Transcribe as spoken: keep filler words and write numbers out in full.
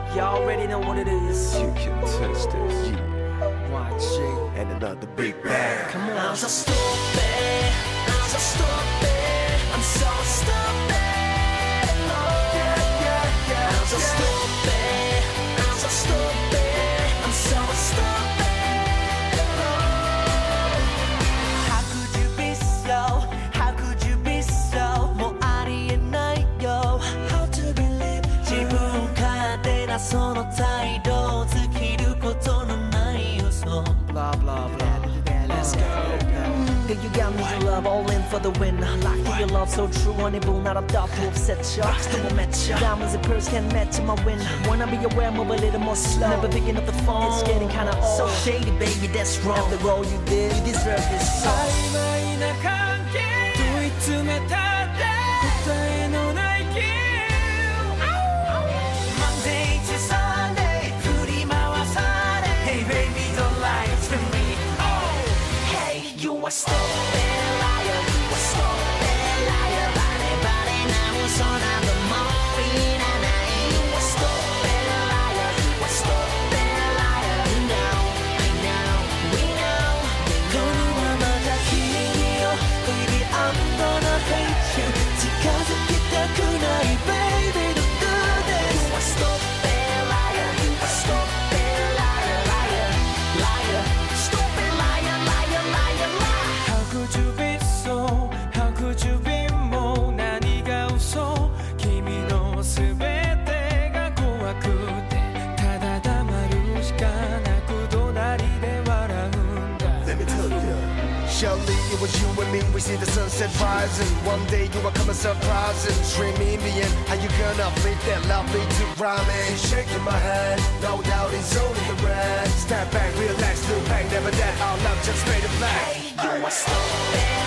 Y'all already know what it is. You can touch this, yeah. Y G. And another big bang. Come on. I'm so stupid, I'm so stupid, I'm so stupid. Oh, yeah, yeah, yeah. I'm so stupid, I'm so stupid, I'm so stupid. Oh. How could you be so? How could you be so? 뭐 아리에나요? How to believe? 自分勝手なその態度尽きることのない予想。 Blah, blah, blah. Let's go. Girl, you got me in love, all in for the win. Locked in your love, so true. Honey, boo, not a doubt to upset ya. Still won't match ya. Diamonds and pearls can't match my win. Wanna be aware, move a little more slow. Never picking up the phone, it's getting kinda old. So shady, baby, that's wrong. After all you did, you deserve this song. 曖昧な関係問い詰めたって答えのない気 Monday to Sunday 振り回され Hey baby don't lie to me Oh Hey you are stupid liar You are stupid liar バレバレな嘘などもういらない You are stupid liar You are stupid liar We know I know We know このままじゃ君を Baby I'm gonna hate you 近づきたくない Baby don't do this You are stupid liar You are stupid liar Liar Liar Stupid liar Liar Liar Liar How could you be so How could you be もう何が嘘君の全てが怖くてただ黙るしかなく隣で笑うんだ Let me tell you. Surely it was you and me, we see the sunset rising. One day you will come and surprising. Dreaming in the end, how you gonna make that lovely to rhyming? Shaking my hand, no doubt it's only the red. Step back, relax, look back, never that. Our love just made it black. You are stupid